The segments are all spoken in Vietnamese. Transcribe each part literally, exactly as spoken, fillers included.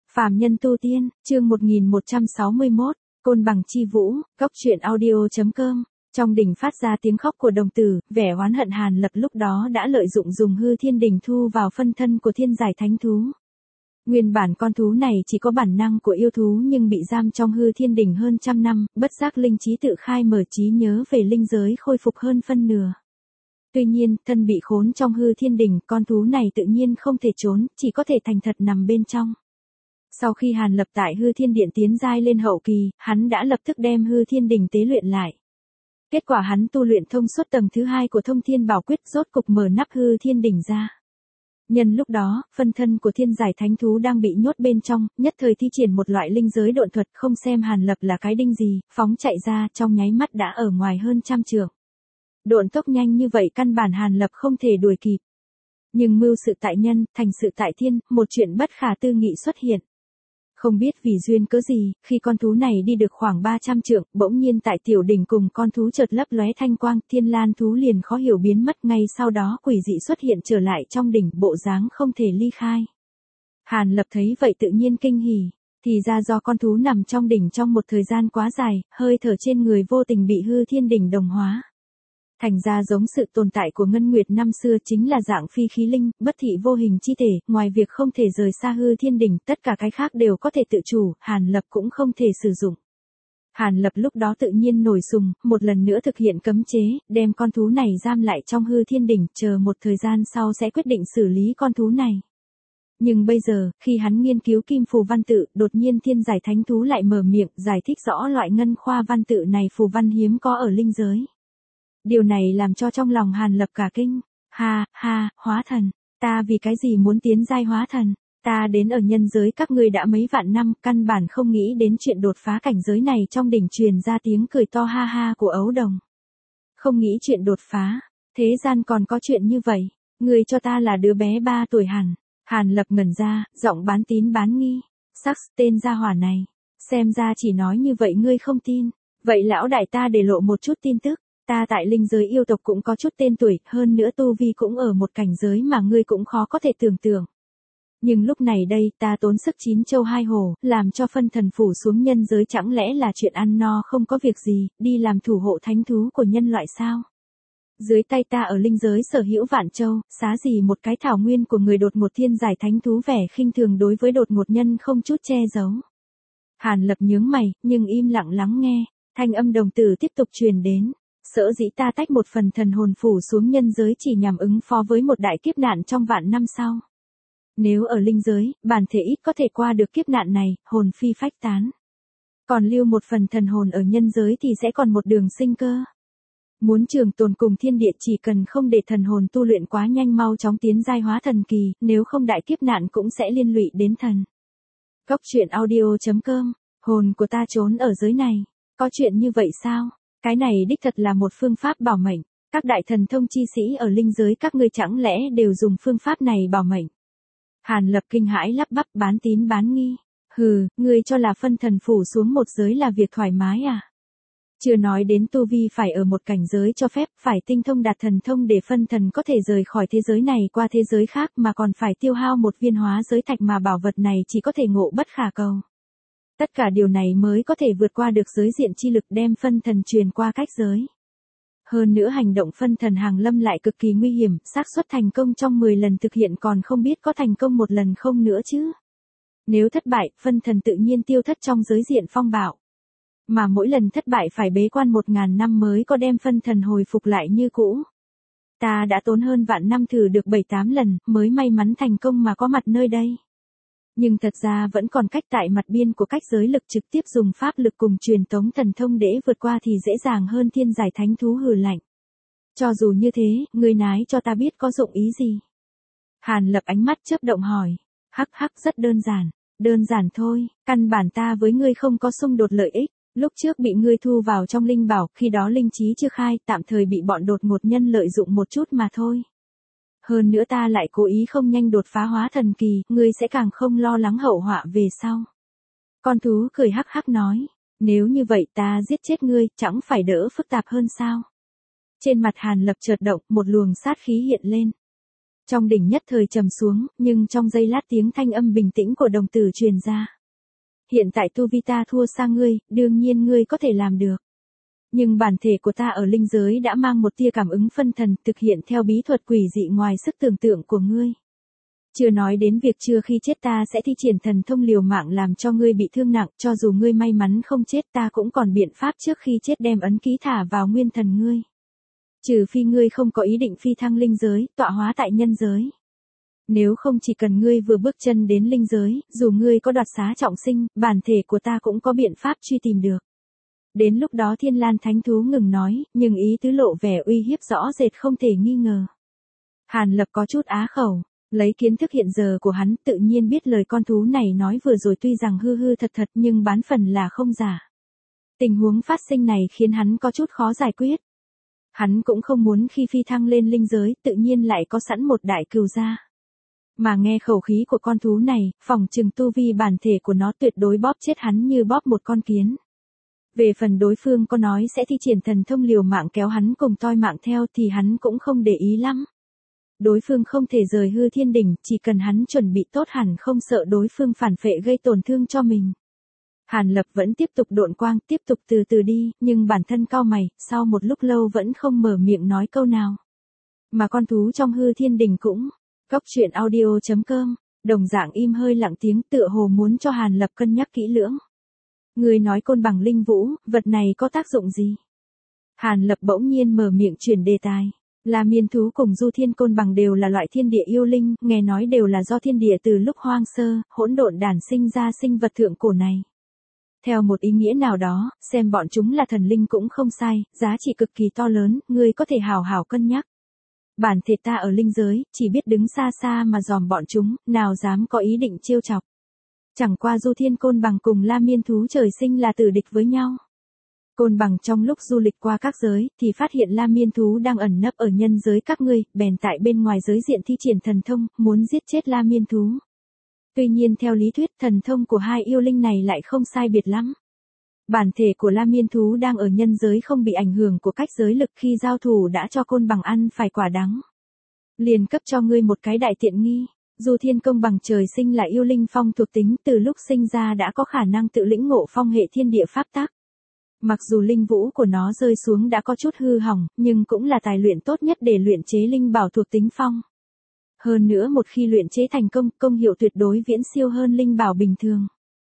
Phàm nhân tu tiên, chương một nghìn một trăm sáu mươi mốt, Côn bằng chi vũ, góc truyện audio chấm com. Trong đỉnh phát ra tiếng khóc của đồng tử, vẻ oán hận Hàn Lập lúc đó đã lợi dụng dùng hư thiên đỉnh thu vào phân thân của thiên giải thánh thú. Nguyên bản con thú này chỉ có bản năng của yêu thú nhưng bị giam trong hư thiên đỉnh hơn trăm năm, bất giác linh trí tự khai mở trí nhớ về linh giới khôi phục hơn phân nửa. Tuy nhiên, thân bị khốn trong hư thiên đỉnh, con thú này tự nhiên không thể trốn, chỉ có thể thành thật nằm bên trong. Sau khi Hàn Lập tại hư thiên điện tiến giai lên hậu kỳ, hắn đã lập tức đem hư thiên đỉnh tế luyện lại. Kết quả hắn tu luyện thông suốt tầng thứ hai của thông thiên bảo quyết, rốt cục mở nắp hư thiên đỉnh ra. Nhân lúc đó, phân thân của thiên giải thánh thú đang bị nhốt bên trong, nhất thời thi triển một loại linh giới độn thuật, không xem Hàn Lập là cái đinh gì, phóng chạy ra, trong nháy mắt đã ở ngoài hơn trăm trượng. Độn tốc nhanh như vậy căn bản Hàn Lập không thể đuổi kịp. Nhưng mưu sự tại nhân, thành sự tại thiên, một chuyện bất khả tư nghị xuất hiện. Không biết vì duyên cớ gì, khi con thú này đi được khoảng ba trăm trượng, bỗng nhiên tại tiểu đỉnh cùng con thú chợt lấp lóe thanh quang, thiên lan thú liền khó hiểu biến mất, ngay sau đó quỷ dị xuất hiện trở lại trong đỉnh, bộ dáng không thể ly khai. Hàn Lập thấy vậy tự nhiên kinh hỉ, thì ra do con thú nằm trong đỉnh trong một thời gian quá dài, hơi thở trên người vô tình bị hư thiên đỉnh đồng hóa. Thành ra giống sự tồn tại của Ngân Nguyệt năm xưa chính là dạng phi khí linh, bất thị vô hình chi thể, ngoài việc không thể rời xa hư thiên đỉnh, tất cả cái khác đều có thể tự chủ, Hàn Lập cũng không thể sử dụng. Hàn Lập lúc đó tự nhiên nổi sùng, một lần nữa thực hiện cấm chế, đem con thú này giam lại trong hư thiên đỉnh, chờ một thời gian sau sẽ quyết định xử lý con thú này. Nhưng bây giờ, khi hắn nghiên cứu kim phù văn tự, đột nhiên thiên giải thánh thú lại mở miệng, giải thích rõ loại ngân khoa văn tự này phù văn hiếm có ở linh giới. Điều này làm cho trong lòng Hàn Lập cả kinh. Ha, ha, hóa thần. Ta vì cái gì muốn tiến giai hóa thần? Ta đến ở nhân giới các ngươi đã mấy vạn năm, căn bản không nghĩ đến chuyện đột phá cảnh giới này. Trong đỉnh truyền ra tiếng cười to ha ha của ấu đồng. Không nghĩ chuyện đột phá. Thế gian còn có chuyện như vậy. Ngươi cho ta là đứa bé ba tuổi hẳn. Hàn Lập ngẩn ra, giọng bán tín bán nghi. Sắc tên gia hỏa này. Xem ra chỉ nói như vậy ngươi không tin. Vậy lão đại ta để lộ một chút tin tức. Ta tại linh giới yêu tộc cũng có chút tên tuổi, hơn nữa tu vi cũng ở một cảnh giới mà ngươi cũng khó có thể tưởng tượng. Nhưng lúc này đây, ta tốn sức chín châu hai hổ, làm cho phân thần phủ xuống nhân giới, chẳng lẽ là chuyện ăn no không có việc gì, đi làm thủ hộ thánh thú của nhân loại sao? Dưới tay ta ở linh giới sở hữu vạn châu, xá gì một cái thảo nguyên của người đột ngột thiên giải thánh thú, vẻ khinh thường đối với đột ngột nhân không chút che giấu. Hàn Lập nhướng mày, nhưng im lặng lắng nghe, thanh âm đồng tử tiếp tục truyền đến. Sở dĩ ta tách một phần thần hồn phủ xuống nhân giới chỉ nhằm ứng phó với một đại kiếp nạn trong vạn năm sau. Nếu ở linh giới, bản thể ít có thể qua được kiếp nạn này, hồn phi phách tán. Còn lưu một phần thần hồn ở nhân giới thì sẽ còn một đường sinh cơ. Muốn trường tồn cùng thiên địa chỉ cần không để thần hồn tu luyện quá nhanh, mau chóng tiến giai hóa thần kỳ, nếu không đại kiếp nạn cũng sẽ liên lụy đến thần. Góc truyện audio chấm com, hồn của ta trốn ở giới này, có chuyện như vậy sao? Cái này đích thật là một phương pháp bảo mệnh, các đại thần thông chi sĩ ở linh giới các ngươi chẳng lẽ đều dùng phương pháp này bảo mệnh? Hàn Lập kinh hãi lắp bắp, bán tín bán nghi. Hừ, ngươi cho là phân thần phủ xuống một giới là việc thoải mái à? Chưa nói đến tu vi phải ở một cảnh giới cho phép, phải tinh thông đạt thần thông để phân thần có thể rời khỏi thế giới này qua thế giới khác, mà còn phải tiêu hao một viên hóa giới thạch mà bảo vật này chỉ có thể ngộ bất khả cầu. Tất cả điều này mới có thể vượt qua được giới diện chi lực, đem phân thần truyền qua cách giới. Hơn nữa hành động phân thần hàng lâm lại cực kỳ nguy hiểm, xác suất thành công trong mười lần thực hiện còn không biết có thành công một lần không nữa chứ. Nếu thất bại, phân thần tự nhiên tiêu thất trong giới diện phong bạo. Mà mỗi lần thất bại phải bế quan một ngàn năm mới có đem phân thần hồi phục lại như cũ. Ta đã tốn hơn vạn năm thử được bảy tám lần, mới may mắn thành công mà có mặt nơi đây. Nhưng thật ra vẫn còn cách tại mặt biên của cách giới lực, trực tiếp dùng pháp lực cùng truyền tống thần thông để vượt qua thì dễ dàng hơn. Thiên giải thánh thú hừ lạnh. Cho dù như thế, ngươi nói cho ta biết có dụng ý gì? Hàn Lập ánh mắt chớp động hỏi. Hắc hắc, rất đơn giản. Đơn giản thôi, căn bản ta với ngươi không có xung đột lợi ích. Lúc trước bị ngươi thu vào trong linh bảo, khi đó linh trí chưa khai, tạm thời bị bọn đột ngột nhân lợi dụng một chút mà thôi. Hơn nữa ta lại cố ý không nhanh đột phá hóa thần kỳ, ngươi sẽ càng không lo lắng hậu họa về sau. Con thú cười hắc hắc nói, nếu như vậy ta giết chết ngươi, chẳng phải đỡ phức tạp hơn sao? Trên mặt Hàn Lập chợt động, một luồng sát khí hiện lên. Trong đỉnh nhất thời trầm xuống, nhưng trong giây lát tiếng thanh âm bình tĩnh của đồng tử truyền ra. Hiện tại tu vi ta thua xa ngươi, đương nhiên ngươi có thể làm được. Nhưng bản thể của ta ở linh giới đã mang một tia cảm ứng phân thần, thực hiện theo bí thuật quỷ dị ngoài sức tưởng tượng của ngươi. Chưa nói đến việc chưa khi chết ta sẽ thi triển thần thông liều mạng làm cho ngươi bị thương nặng, cho dù ngươi may mắn không chết ta cũng còn biện pháp trước khi chết đem ấn ký thả vào nguyên thần ngươi. Trừ phi ngươi không có ý định phi thăng linh giới, tọa hóa tại nhân giới. Nếu không chỉ cần ngươi vừa bước chân đến linh giới, dù ngươi có đoạt xá trọng sinh, bản thể của ta cũng có biện pháp truy tìm được. Đến lúc đó Thiên Lan Thánh Thú ngừng nói, nhưng ý tứ lộ vẻ uy hiếp rõ rệt không thể nghi ngờ. Hàn Lập có chút á khẩu, lấy kiến thức hiện giờ của hắn tự nhiên biết lời con thú này nói vừa rồi tuy rằng hư hư thật thật nhưng bán phần là không giả. Tình huống phát sinh này khiến hắn có chút khó giải quyết. Hắn cũng không muốn khi phi thăng lên linh giới tự nhiên lại có sẵn một đại cừu gia. Mà nghe khẩu khí của con thú này, phỏng chừng tu vi bản thể của nó tuyệt đối bóp chết hắn như bóp một con kiến. Về phần đối phương có nói sẽ thi triển thần thông liều mạng kéo hắn cùng toi mạng theo thì hắn cũng không để ý lắm. Đối phương không thể rời hư thiên đỉnh, chỉ cần hắn chuẩn bị tốt hẳn không sợ đối phương phản phệ gây tổn thương cho mình. Hàn Lập vẫn tiếp tục độn quang, tiếp tục từ từ đi, nhưng bản thân cau mày, sau một lúc lâu vẫn không mở miệng nói câu nào. Mà con thú trong hư thiên đỉnh cũng, Cốc truyện audio chấm com, đồng dạng im hơi lặng tiếng tựa hồ muốn cho Hàn Lập cân nhắc kỹ lưỡng. Người nói côn bằng linh vũ, vật này có tác dụng gì? Hàn Lập bỗng nhiên mở miệng chuyển đề tài. La Miên thú cùng Du Thiên côn bằng đều là loại thiên địa yêu linh, nghe nói đều là do thiên địa từ lúc hoang sơ, hỗn độn đản sinh ra sinh vật thượng cổ này. Theo một ý nghĩa nào đó, xem bọn chúng là thần linh cũng không sai, giá trị cực kỳ to lớn, ngươi có thể hào hào cân nhắc. Bản thể ta ở linh giới, chỉ biết đứng xa xa mà dòm bọn chúng, nào dám có ý định trêu chọc. Chẳng qua Du Thiên côn bằng cùng La Miên thú trời sinh là tử địch với nhau. Côn bằng trong lúc du lịch qua các giới, thì phát hiện La Miên thú đang ẩn nấp ở nhân giới các ngươi, bèn tại bên ngoài giới diện thi triển thần thông, muốn giết chết La Miên thú. Tuy nhiên theo lý thuyết thần thông của hai yêu linh này lại không sai biệt lắm. Bản thể của La Miên thú đang ở nhân giới không bị ảnh hưởng của cách giới lực khi giao thủ đã cho côn bằng ăn phải quả đắng. Liền cấp cho ngươi một cái đại tiện nghi. Du Thiên công bằng trời sinh là yêu linh phong thuộc tính, từ lúc sinh ra đã có khả năng tự lĩnh ngộ phong hệ thiên địa pháp tắc. Mặc dù linh vũ của nó rơi xuống đã có chút hư hỏng, nhưng cũng là tài luyện tốt nhất để luyện chế linh bảo thuộc tính phong. Hơn nữa một khi luyện chế thành công, công hiệu tuyệt đối viễn siêu hơn linh bảo bình thường.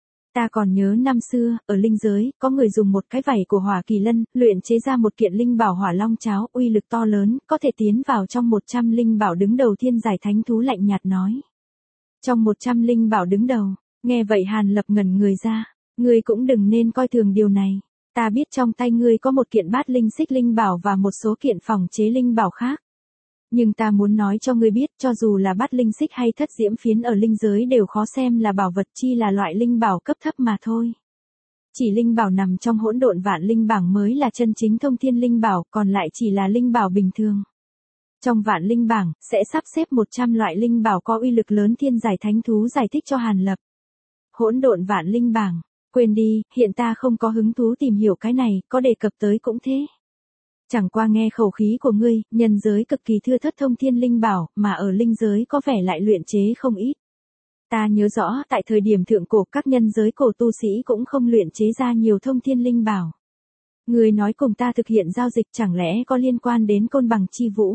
Ta còn nhớ năm xưa, ở linh giới, có người dùng một cái vảy của hỏa kỳ lân, luyện chế ra một kiện linh bảo hỏa long cháo, uy lực to lớn, có thể tiến vào trong một trăm linh bảo đứng đầu thiên giải thánh thú lạnh nhạt nói. Trong một trăm linh bảo đứng đầu, nghe vậy Hàn Lập ngẩn người ra, ngươi cũng đừng nên coi thường điều này. Ta biết trong tay ngươi có một kiện bát linh xích linh bảo và một số kiện phòng chế linh bảo khác. Nhưng ta muốn nói cho ngươi biết cho dù là bát linh xích hay thất diễm phiến ở linh giới đều khó xem là bảo vật chi là loại linh bảo cấp thấp mà thôi. Chỉ linh bảo nằm trong hỗn độn vạn linh bảng mới là chân chính thông thiên linh bảo, còn lại chỉ là linh bảo bình thường. Trong vạn linh bảng, sẽ sắp xếp một trăm loại linh bảo có uy lực lớn thiên giải thánh thú giải thích cho Hàn Lập. Hỗn độn vạn linh bảng, quên đi, hiện ta không có hứng thú tìm hiểu cái này, có đề cập tới cũng thế. Chẳng qua nghe khẩu khí của ngươi, nhân giới cực kỳ thưa thất thông thiên linh bảo, mà ở linh giới có vẻ lại luyện chế không ít. Ta nhớ rõ, tại thời điểm thượng cổ các nhân giới cổ tu sĩ cũng không luyện chế ra nhiều thông thiên linh bảo. Ngươi nói cùng ta thực hiện giao dịch chẳng lẽ có liên quan đến côn bằng chi vũ?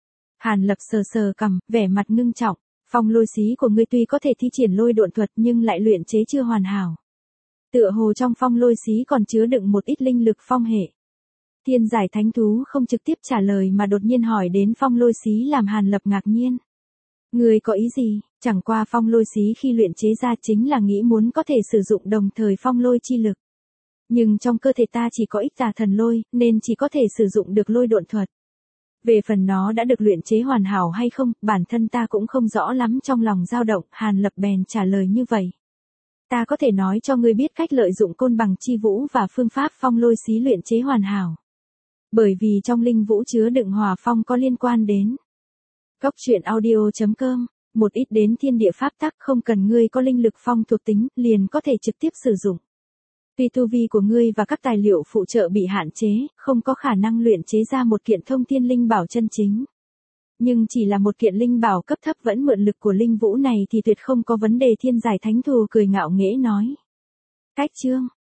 Hàn Lập sờ sờ cằm, vẻ mặt ngưng trọng, phong lôi xí của ngươi tuy có thể thi triển lôi độn thuật nhưng lại luyện chế chưa hoàn hảo. Tựa hồ trong phong lôi xí còn chứa đựng một ít linh lực phong hệ. Thiên giải thánh thú không trực tiếp trả lời mà đột nhiên hỏi đến phong lôi xí làm Hàn Lập ngạc nhiên. Người có ý gì? Chẳng qua phong lôi xí khi luyện chế ra chính là nghĩ muốn có thể sử dụng đồng thời phong lôi chi lực. Nhưng trong cơ thể ta chỉ có ít tà thần lôi, nên chỉ có thể sử dụng được lôi độn thuật. Về phần nó đã được luyện chế hoàn hảo hay không, bản thân ta cũng không rõ lắm, trong lòng dao động, Hàn Lập bèn trả lời như vậy. Ta có thể nói cho ngươi biết cách lợi dụng côn bằng chi vũ và phương pháp phong lôi xí luyện chế hoàn hảo. Bởi vì trong linh vũ chứa đựng hỏa phong có liên quan đến Cốc truyện audio chấm com, một ít đến thiên địa pháp tắc không cần ngươi có linh lực phong thuộc tính, liền có thể trực tiếp sử dụng. Tuy tu vi của ngươi và các tài liệu phụ trợ bị hạn chế, không có khả năng luyện chế ra một kiện thông thiên linh bảo chân chính. Nhưng chỉ là một kiện linh bảo cấp thấp vẫn mượn lực của linh vũ này thì tuyệt không có vấn đề. Thiên giải thánh thù cười ngạo nghễ nói. Cách chương.